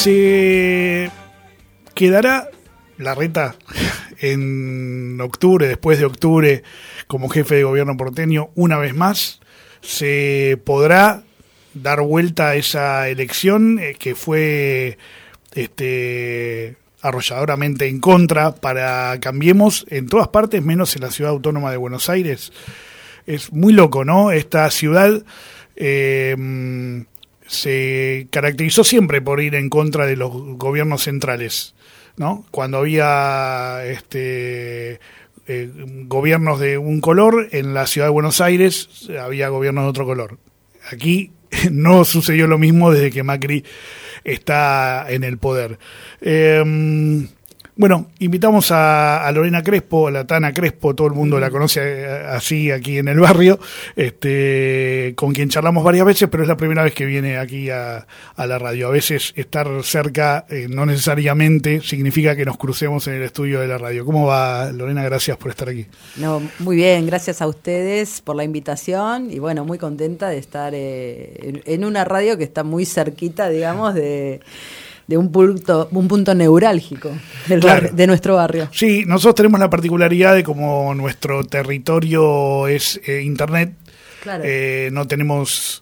Se quedará Larreta en octubre, después de octubre, como jefe de gobierno porteño una vez más. Se podrá dar vuelta a esa elección que fue arrolladoramente en contra para Cambiemos en todas partes, menos en la ciudad autónoma de Buenos Aires. Es muy loco, ¿no? Esta ciudad se caracterizó siempre por ir en contra de los gobiernos centrales, ¿no? Cuando había gobiernos de un color, en la ciudad de Buenos Aires había gobiernos de otro color. Aquí no sucedió lo mismo desde que Macri está en el poder. Bueno, invitamos a Lorena Crespo, a la Tana Crespo, todo el mundo la conoce así aquí en el barrio, con quien charlamos varias veces, pero es la primera vez que viene aquí a la radio. A veces estar cerca no necesariamente significa que nos crucemos en el estudio de la radio. ¿Cómo va, Lorena? Gracias por estar aquí. No, muy bien, gracias a ustedes por la invitación y bueno, muy contenta de estar en una radio que está muy cerquita, digamos, de un punto neurálgico de nuestro barrio. Sí, nosotros tenemos la particularidad de como nuestro territorio es Internet, claro. No tenemos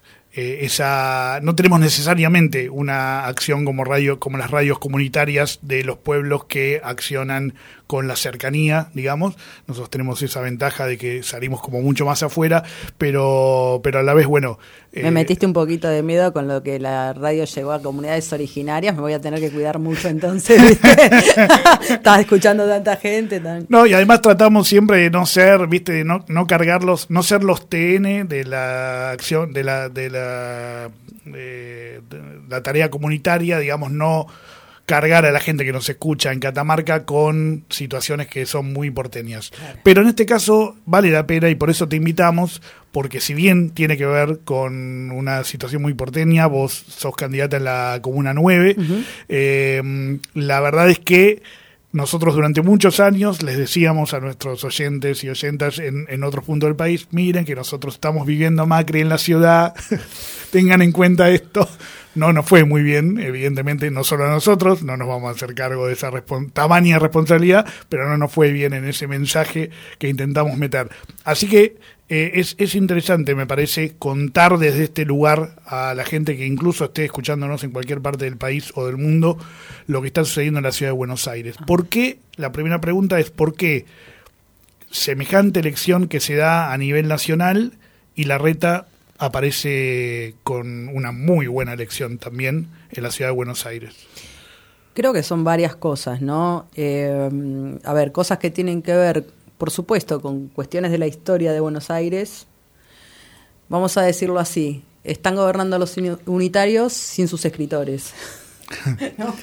no tenemos necesariamente una acción como las radios comunitarias de los pueblos que accionan con la cercanía, digamos. Nosotros tenemos esa ventaja de que salimos como mucho más afuera, pero a la vez, bueno... Me metiste un poquito de miedo con lo que la radio llegó a comunidades originarias, me voy a tener que cuidar mucho entonces, ¿viste? Estaba escuchando tanta gente. No, y además tratamos siempre de no ser, ¿viste? De no cargarlos, no ser los TN de la acción, de la tarea comunitaria, digamos, no cargar a la gente que nos escucha en Catamarca con situaciones que son muy porteñas. Claro. Pero en este caso vale la pena y por eso te invitamos, porque si bien tiene que ver con una situación muy porteña, vos sos candidata en la Comuna 9, la verdad es que nosotros durante muchos años les decíamos a nuestros oyentes y oyentas en otros puntos del país, miren que nosotros estamos viviendo Macri en la ciudad, tengan en cuenta esto. No nos fue muy bien, evidentemente, no solo a nosotros, no nos vamos a hacer cargo de esa tamaña responsabilidad, pero no nos fue bien en ese mensaje que intentamos meter. Así que es interesante, me parece, contar desde este lugar a la gente que incluso esté escuchándonos en cualquier parte del país o del mundo lo que está sucediendo en la ciudad de Buenos Aires. ¿Por qué? La primera pregunta es ¿por qué semejante elección que se da a nivel nacional y Larreta aparece con una muy buena elección también en la ciudad de Buenos Aires? Creo que son varias cosas, ¿no? Cosas que tienen que ver, por supuesto, con cuestiones de la historia de Buenos Aires. Vamos a decirlo así, están gobernando los unitarios sin sus escritores. ¿No?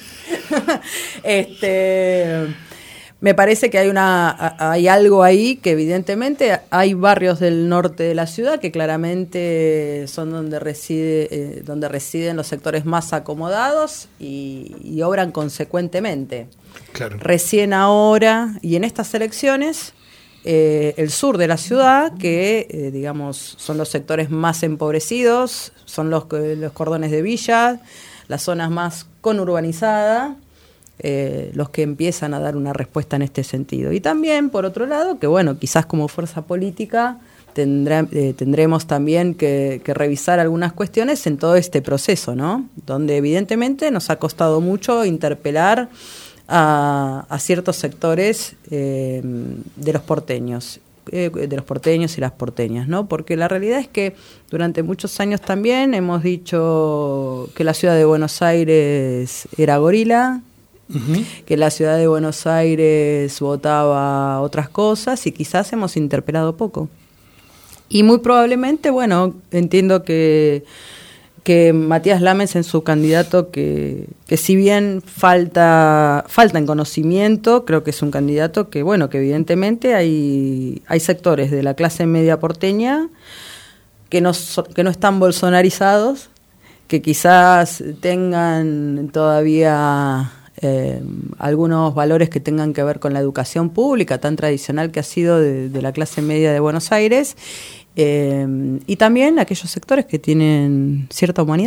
Me parece que hay algo ahí que evidentemente hay barrios del norte de la ciudad que claramente son donde residen los sectores más acomodados y obran consecuentemente. Claro. Recién ahora y en estas elecciones el sur de la ciudad, que digamos son los sectores más empobrecidos, son los cordones de villa, las zonas más conurbanizadas, los que empiezan a dar una respuesta en este sentido. Y también, por otro lado, que bueno, quizás como fuerza política tendremos también que revisar algunas cuestiones en todo este proceso, ¿no? Donde evidentemente nos ha costado mucho interpelar a ciertos sectores de los porteños y las porteñas, ¿no? Porque la realidad es que durante muchos años también hemos dicho que la ciudad de Buenos Aires era gorila, que la ciudad de Buenos Aires votaba otras cosas y quizás hemos interpelado poco. Y muy probablemente, bueno, entiendo que Matías Lames en su candidato, que si bien falta en conocimiento, creo que es un candidato que, bueno, que evidentemente hay sectores de la clase media porteña que no están bolsonarizados, que quizás tengan todavía algunos valores que tengan que ver con la educación pública tan tradicional que ha sido de la clase media de Buenos Aires, y también aquellos sectores que tienen cierta humanidad.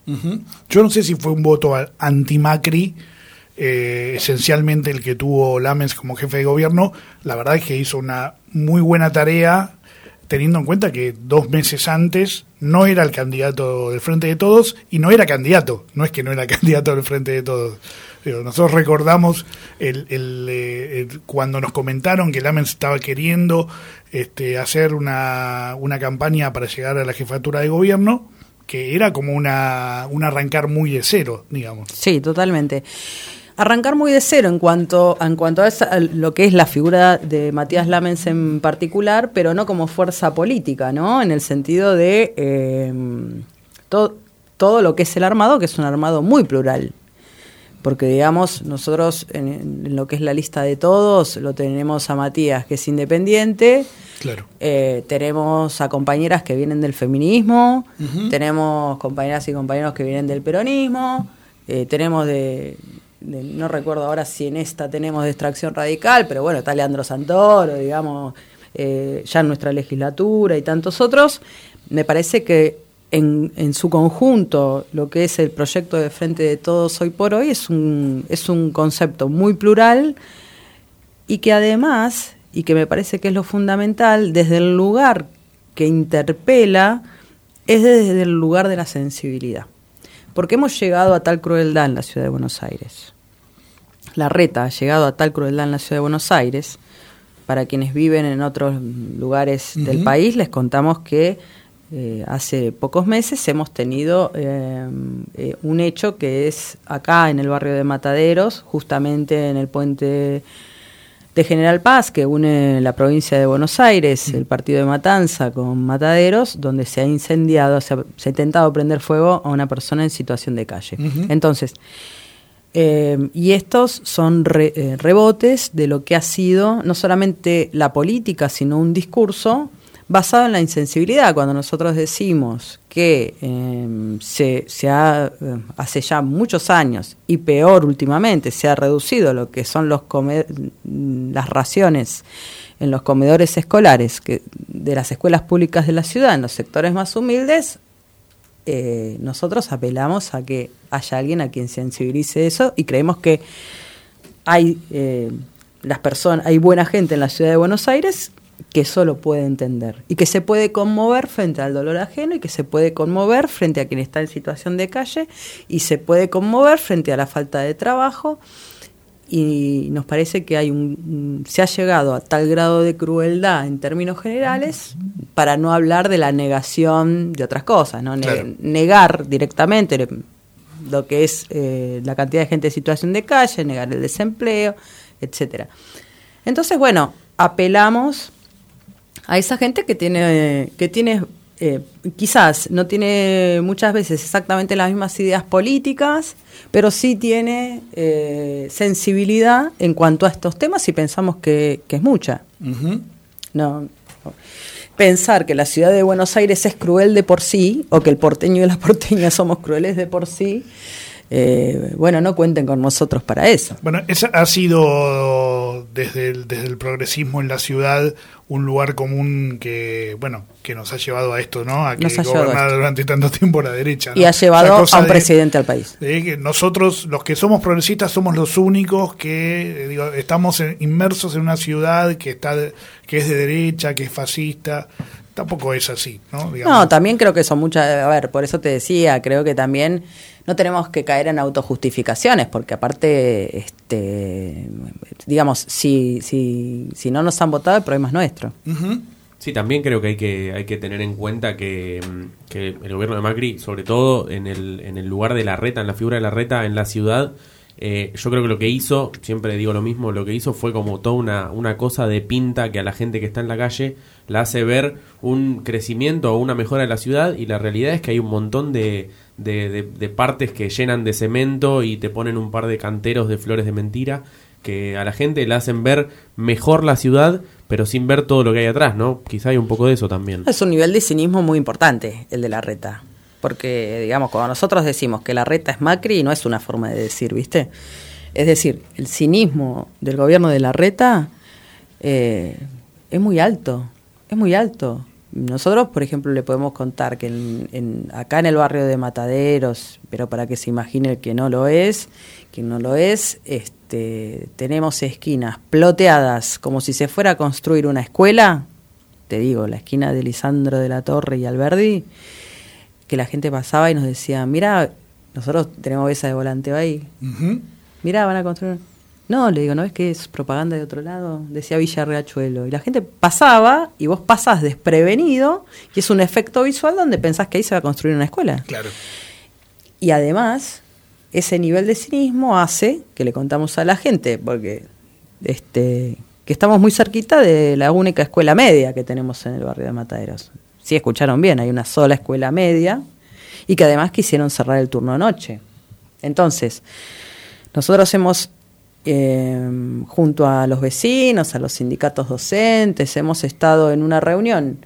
Uh-huh. Yo no sé si fue un voto anti-Macri, esencialmente el que tuvo Lamens como jefe de gobierno. La verdad es que hizo una muy buena tarea, teniendo en cuenta que 2 meses antes no era el candidato del Frente de Todos, y no era candidato, no es que no era candidato del Frente de Todos. Nosotros recordamos cuando nos comentaron que Lamens estaba queriendo hacer una campaña para llegar a la jefatura de gobierno, que era como un arrancar muy de cero, digamos. Sí, totalmente. Arrancar muy de cero en cuanto a lo que es la figura de Matías Lamens en particular, pero no como fuerza política, ¿no? En el sentido de todo lo que es el armado, que es un armado muy plural. Porque, digamos, nosotros en lo que es la lista de todos, lo tenemos a Matías, que es independiente. Claro. Tenemos a compañeras que vienen del feminismo, uh-huh. Tenemos compañeras y compañeros que vienen del peronismo, tenemos no recuerdo ahora si en esta tenemos de Extracción Radical, pero bueno, está Leandro Santoro, digamos, ya en nuestra legislatura y tantos otros. Me parece que en su conjunto lo que es el proyecto de Frente de Todos hoy por hoy es un concepto muy plural, y que además, y que me parece que es lo fundamental, desde el lugar que interpela, es desde el lugar de la sensibilidad. Porque hemos llegado a tal crueldad en la ciudad de Buenos Aires. Larreta ha llegado a tal crueldad en la ciudad de Buenos Aires. Para quienes viven en otros lugares uh-huh. del país, les contamos que hace pocos meses hemos tenido un hecho que es acá en el barrio de Mataderos, justamente en el puente de General Paz, que une la provincia de Buenos Aires, el partido de Matanza con Mataderos, donde se ha incendiado, se ha intentado prender fuego a una persona en situación de calle. Uh-huh. Entonces, y estos son rebotes de lo que ha sido no solamente la política, sino un discurso basado en la insensibilidad. Cuando nosotros decimos que hace ya muchos años, y peor últimamente, se ha reducido lo que son las raciones en los comedores escolares de las escuelas públicas de la ciudad, en los sectores más humildes, nosotros apelamos a que haya alguien a quien sensibilice eso, y creemos que hay buena gente en la ciudad de Buenos Aires que eso lo puede entender, y que se puede conmover frente al dolor ajeno, y que se puede conmover frente a quien está en situación de calle, y se puede conmover frente a la falta de trabajo. Y nos parece que se ha llegado a tal grado de crueldad en términos generales, para no hablar de la negación de otras cosas, ¿no? Claro. Negar directamente lo que es la cantidad de gente en situación de calle, negar el desempleo, etcétera. Entonces, bueno, apelamos a esa gente que tiene quizás no tiene muchas veces exactamente las mismas ideas políticas, pero sí tiene sensibilidad en cuanto a estos temas, y pensamos que es mucha. Uh-huh. No, pensar que la ciudad de Buenos Aires es cruel de por sí, o que el porteño y la porteña somos crueles de por sí, bueno, no cuenten con nosotros para eso. Bueno, esa ha sido desde el progresismo en la ciudad un lugar común que nos ha llevado a esto, ¿no? A que gobernara durante tanto tiempo la derecha, ¿no? Y ha llevado a un presidente al país. Que nosotros, los que somos progresistas, somos los únicos que estamos inmersos en una ciudad que es de derecha, que es fascista. Tampoco es así, ¿no? No, también creo que son muchas. A ver, por eso te decía, creo que también no tenemos que caer en autojustificaciones, porque aparte, digamos, si no nos han votado, el problema es nuestro. Uh-huh. Sí, también creo que hay que tener en cuenta que el gobierno de Macri, sobre todo en el lugar de Larreta, en la figura de Larreta en la ciudad, yo creo que lo que hizo, siempre digo lo mismo, lo que hizo fue como toda una cosa de pinta que a la gente que está en la calle la hace ver un crecimiento o una mejora de la ciudad, y la realidad es que hay un montón de partes que llenan de cemento y te ponen un par de canteros de flores de mentira que a la gente le hacen ver mejor la ciudad, pero sin ver todo lo que hay atrás, ¿no? Quizá hay un poco de eso también. Es un nivel de cinismo muy importante el de Larreta. Porque, digamos, cuando nosotros decimos que Larreta es Macri, no es una forma de decir, ¿viste? Es decir, el cinismo del gobierno de Larreta es muy alto, es muy alto. nosotros, por ejemplo, le podemos contar que acá en el barrio de Mataderos, pero para que se imagine el que no lo es, tenemos esquinas ploteadas como si se fuera a construir una escuela. Te digo, la esquina de Lisandro de la Torre y Alberdi, que la gente pasaba y nos decía, mira, nosotros tenemos esa de volanteo ahí. Uh-huh. Mira, van a construir. No, le digo, ¿no es que es propaganda de otro lado? Decía Villa Riachuelo. Y la gente pasaba y vos pasás desprevenido y es un efecto visual donde pensás que ahí se va a construir una escuela. Claro. Y además, ese nivel de cinismo hace que le contamos a la gente, porque que estamos muy cerquita de la única escuela media que tenemos en el barrio de Mataderos. Sí, escucharon bien, hay una sola escuela media y que además quisieron cerrar el turno noche. Entonces, nosotros hemos, junto a los vecinos, a los sindicatos docentes, hemos estado en una reunión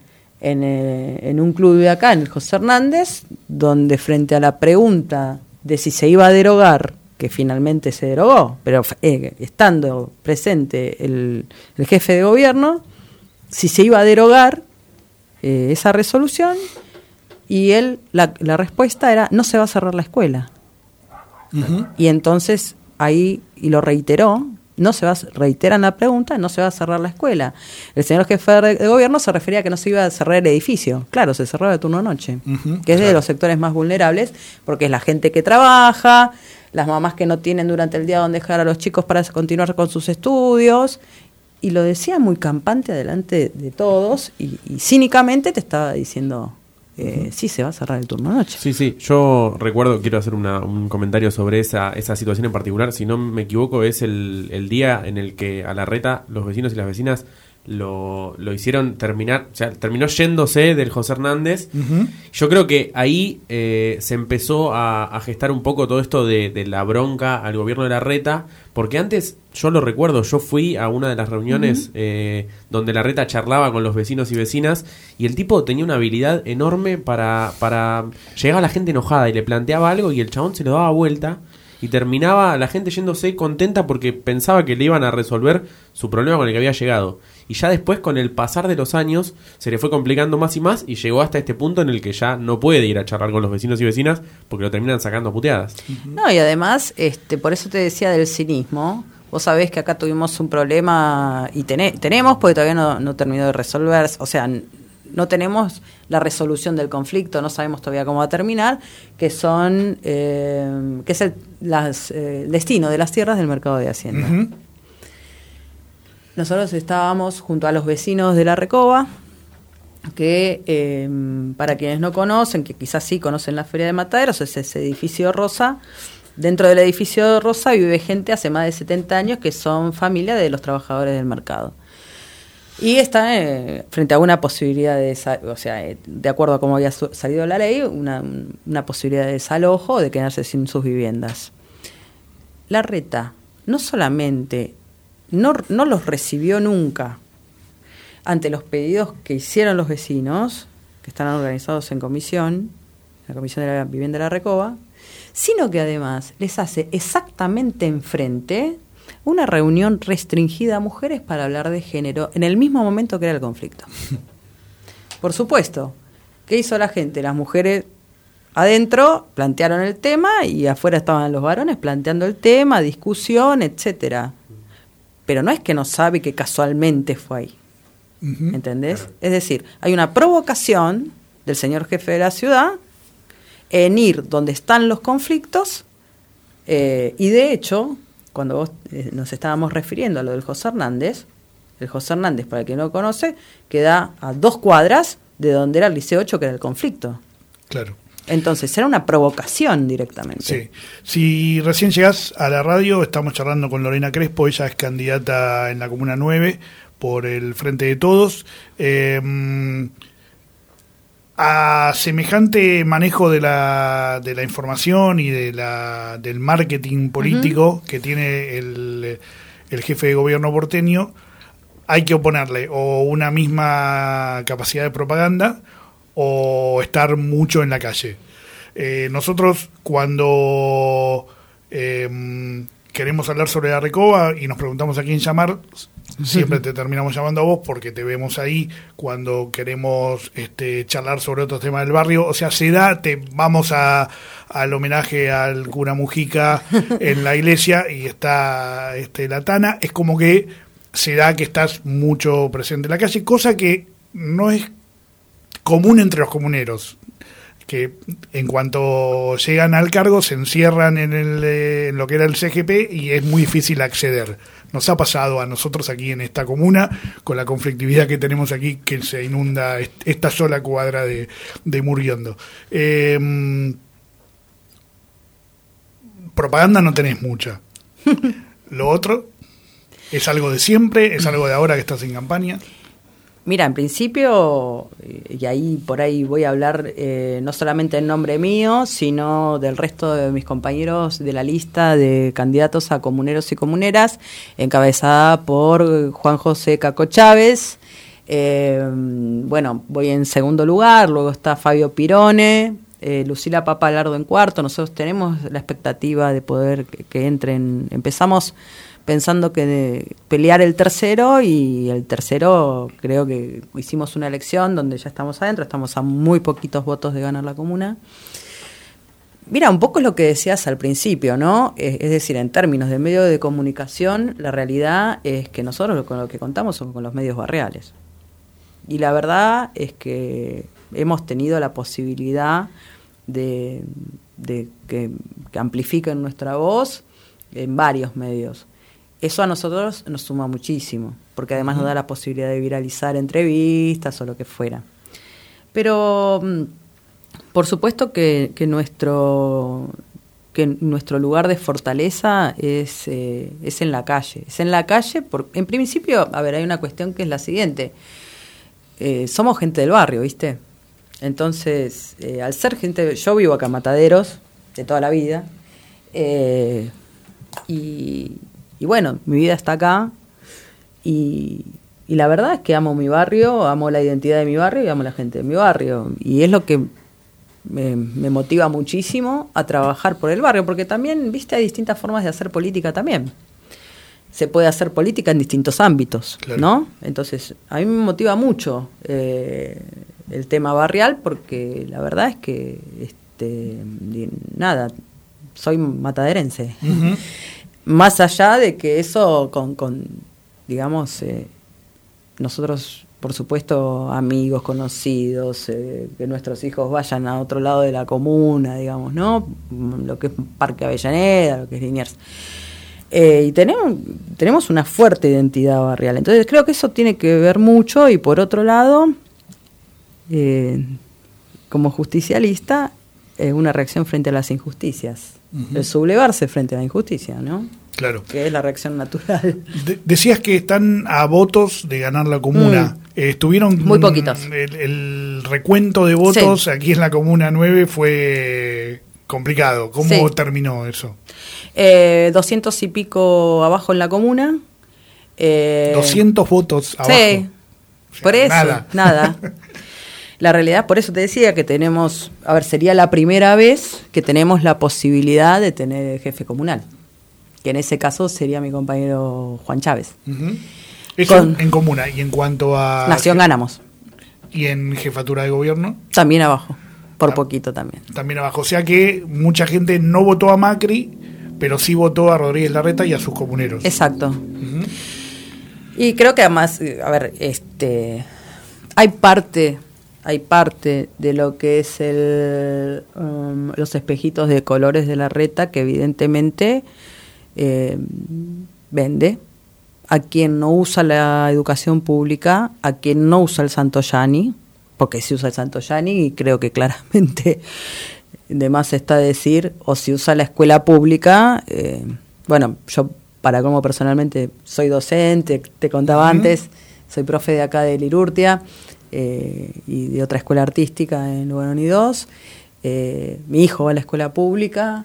en un club de acá, en el José Hernández, donde frente a la pregunta de si se iba a derogar, que finalmente se derogó, pero estando presente el jefe de gobierno, si se iba a derogar esa resolución, y la respuesta era, no se va a cerrar la escuela. Uh-huh. Y entonces ahí, y lo reiteró, reiteran la pregunta, no se va a cerrar la escuela. El señor jefe de gobierno se refería a que no se iba a cerrar el edificio. Claro, se cerraba de turno noche, uh-huh, que es de los sectores más vulnerables, porque es la gente que trabaja, las mamás que no tienen durante el día donde dejar a los chicos para continuar con sus estudios. Y lo decía muy campante adelante de todos, y cínicamente te estaba diciendo, sí, se va a cerrar el turno noche. Sí, yo recuerdo, quiero hacer un comentario sobre esa situación en particular. Si no me equivoco, es el día en el que a Larreta los vecinos y las vecinas lo hicieron terminar, o sea, terminó yéndose del José Hernández. Uh-huh. Yo creo que ahí se empezó a gestar un poco todo esto de la bronca al gobierno de Larreta, porque antes, yo lo recuerdo, yo fui a una de las reuniones uh-huh, donde Larreta charlaba con los vecinos y vecinas, y el tipo tenía una habilidad enorme para llegar a la gente enojada y le planteaba algo y el chabón se lo daba vuelta y terminaba la gente yéndose contenta porque pensaba que le iban a resolver su problema con el que había llegado. Y ya después, con el pasar de los años, se le fue complicando más y más y llegó hasta este punto en el que ya no puede ir a charlar con los vecinos y vecinas porque lo terminan sacando a puteadas. No, y además, por eso te decía del cinismo. Vos sabés que acá tuvimos un problema y tenemos, porque todavía no terminó de resolver, o sea, no tenemos la resolución del conflicto, no sabemos todavía cómo va a terminar, que es el destino de las tierras del mercado de Hacienda. Uh-huh. Nosotros estábamos junto a los vecinos de La Recoba, que para quienes no conocen, que quizás sí conocen la Feria de Mataderos, es ese edificio rosa. Dentro del edificio rosa vive gente hace más de 70 años que son familia de los trabajadores del mercado. Y está frente a una posibilidad de acuerdo a cómo había salido la ley, una posibilidad de desalojo o de quedarse sin sus viviendas. Larreta no solamente no los recibió nunca ante los pedidos que hicieron los vecinos, que están organizados en comisión, la Comisión de la Vivienda de La Recoba, sino que además les hace exactamente enfrente una reunión restringida a mujeres para hablar de género en el mismo momento que era el conflicto. Por supuesto, ¿qué hizo la gente? Las mujeres adentro plantearon el tema y afuera estaban los varones planteando el tema, discusión, etcétera. Pero no es que no sabe que casualmente fue ahí. Uh-huh. ¿Entendés? Claro. Es decir, hay una provocación del señor jefe de la ciudad en ir donde están los conflictos y de hecho, cuando vos nos estábamos refiriendo a lo del José Hernández, el José Hernández, para el que no lo conoce, queda a 2 cuadras de donde era el Liceo 8, que era el conflicto. Claro. Entonces, era una provocación directamente. Sí. Si recién llegás a la radio, estamos charlando con Lorena Crespo, ella es candidata en la Comuna 9 por el Frente de Todos. A semejante manejo de la información y del marketing político uh-huh, que tiene el jefe de gobierno porteño, hay que oponerle o una misma capacidad de propaganda o estar mucho en la calle. Nosotros cuando queremos hablar sobre la Recoba y nos preguntamos a quién llamar, siempre te terminamos llamando a vos porque te vemos ahí cuando queremos charlar sobre otros temas del barrio. O sea, se da, vamos al homenaje al cura Mujica en la iglesia y está la Tana. Es como que se da que estás mucho presente en la calle, cosa que no es común entre los comuneros, que en cuanto llegan al cargo se encierran en lo que era el CGP y es muy difícil acceder. Nos ha pasado a nosotros aquí en esta comuna, con la conflictividad que tenemos aquí, que se inunda esta sola cuadra de Muriondo. Propaganda no tenés mucha. Lo otro, ¿es algo de siempre? ¿Es algo de ahora que estás en campaña? Mira, en principio, y ahí por ahí voy a hablar no solamente en nombre mío, sino del resto de mis compañeros de la lista de candidatos a comuneros y comuneras, encabezada por Juan José Caco Chávez. Bueno, voy en segundo lugar, luego está Fabio Pirone, Lucila Papalardo en cuarto. Nosotros tenemos la expectativa de poder que entren, empezamos pensando que de pelear el tercero, y el tercero creo que hicimos una elección donde ya estamos adentro, estamos a muy poquitos votos de ganar la comuna. Mira, un poco es lo que decías al principio, ¿no? Es decir, en términos de medio de comunicación, la realidad es que nosotros con lo que contamos son con los medios barriales. Y la verdad es que hemos tenido la posibilidad de que amplifiquen nuestra voz en varios medios. Eso a nosotros nos suma muchísimo, porque además nos da la posibilidad de viralizar entrevistas o lo que fuera. Pero por supuesto que nuestro lugar de fortaleza es en la calle. Es en la calle, en principio, a ver, hay una cuestión que es la siguiente. Somos gente del barrio, ¿viste? Entonces, al ser gente, yo vivo acá en Mataderos de toda la vida, y bueno, mi vida está acá, y la verdad es que amo mi barrio, amo la identidad de mi barrio y amo la gente de mi barrio, y es lo que me motiva muchísimo a trabajar por el barrio, porque también, viste, hay distintas formas de hacer política también. Se puede hacer política en distintos ámbitos, claro, ¿no? Entonces, a mí me motiva mucho el tema barrial, porque la verdad es que, nada, soy mataderense. Uh-huh. Más allá de que eso digamos, nosotros, por supuesto, amigos, conocidos, que nuestros hijos vayan a otro lado de la comuna, digamos, ¿no? Lo que es Parque Avellaneda, lo que es Liniers. Y tenemos una fuerte identidad barrial. Entonces creo que eso tiene que ver mucho, y por otro lado, como justicialista, una reacción frente a las injusticias. Uh-huh. El sublevarse frente a la injusticia, ¿no? Claro. Que es la reacción natural. Decías que están a votos de ganar la comuna. Estuvieron muy poquitos. El recuento de votos, sí, aquí en la Comuna 9 fue complicado. ¿Cómo sí terminó eso? 200 y pico abajo en la comuna. 200 votos abajo. Sí, o sea, por eso, nada. La realidad, por eso te decía que tenemos, a ver, sería la primera vez que tenemos la posibilidad de tener jefe comunal, que en ese caso sería mi compañero Juan Chávez. Uh-huh. Eso en comuna. Y en cuanto a Nación ganamos. ¿Y en jefatura de gobierno? También abajo, por poquito también. También abajo, o sea que mucha gente no votó a Macri, pero sí votó a Rodríguez Larreta y a sus comuneros. Exacto. Uh-huh. Y creo que además, a ver, hay parte de lo que es los espejitos de colores de Larreta que evidentemente vende a quien no usa la educación pública, a quien no usa el Santoyani, porque si usa el Santoyani, y creo que claramente de más está decir, o si usa la escuela pública. Bueno, yo para como personalmente soy docente, te contaba antes, soy profe de acá de Lirurtia, y de otra escuela artística en Lugaroni 2. Mi hijo va a la escuela pública.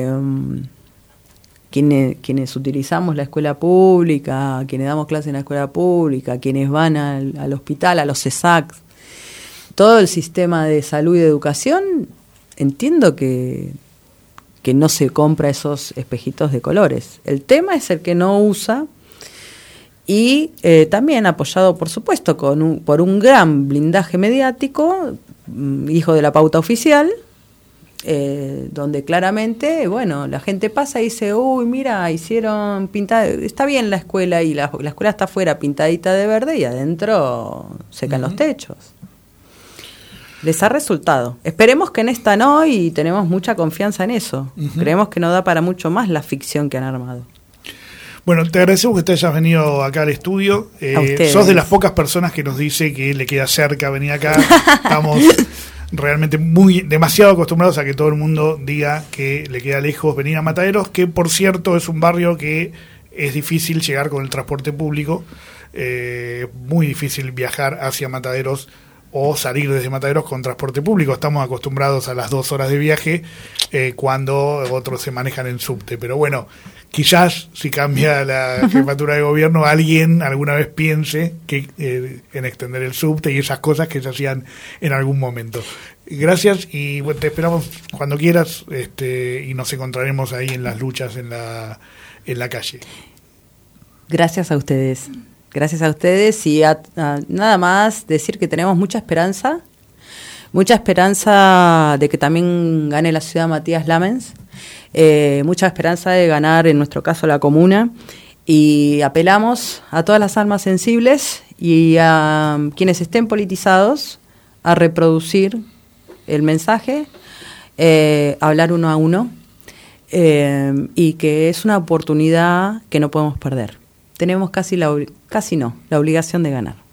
Quienes utilizamos la escuela pública, quienes damos clases en la escuela pública, quienes van al hospital, a los CESAC, todo el sistema de salud y de educación, entiendo que que no se compra esos espejitos de colores. El tema es el que no usa, y también apoyado, por supuesto, por un gran blindaje mediático, hijo de la pauta oficial, donde claramente, bueno, la gente pasa y dice, uy, mira, hicieron pintada, está bien la escuela, y la escuela está afuera pintadita de verde y adentro secan los techos. Les ha resultado. Esperemos que en esta no, y tenemos mucha confianza en eso. Creemos que no da para mucho más la ficción que han armado. Bueno, te agradecemos que te hayas venido acá al estudio. Sos de las pocas personas que nos dice que le queda cerca venir acá. Estamos realmente demasiado acostumbrados a que todo el mundo diga que le queda lejos venir a Mataderos, que por cierto es un barrio que es difícil llegar con el transporte público, muy difícil viajar hacia Mataderos o salir desde Mataderos con transporte público. Estamos acostumbrados a las 2 horas de viaje, cuando otros se manejan en subte. Pero bueno, quizás si cambia la jefatura de gobierno, alguien alguna vez piense que en extender el subte y esas cosas que se hacían en algún momento. Gracias, y bueno, te esperamos cuando quieras, y nos encontraremos ahí en las luchas en la calle. Gracias a ustedes. Gracias a ustedes, y nada más decir que tenemos mucha esperanza de que también gane la ciudad Matías Lamens, mucha esperanza de ganar, en nuestro caso, la comuna, y apelamos a todas las almas sensibles y a quienes estén politizados a reproducir el mensaje, hablar uno a uno, y que es una oportunidad que no podemos perder. Tenemos la obligación de ganar.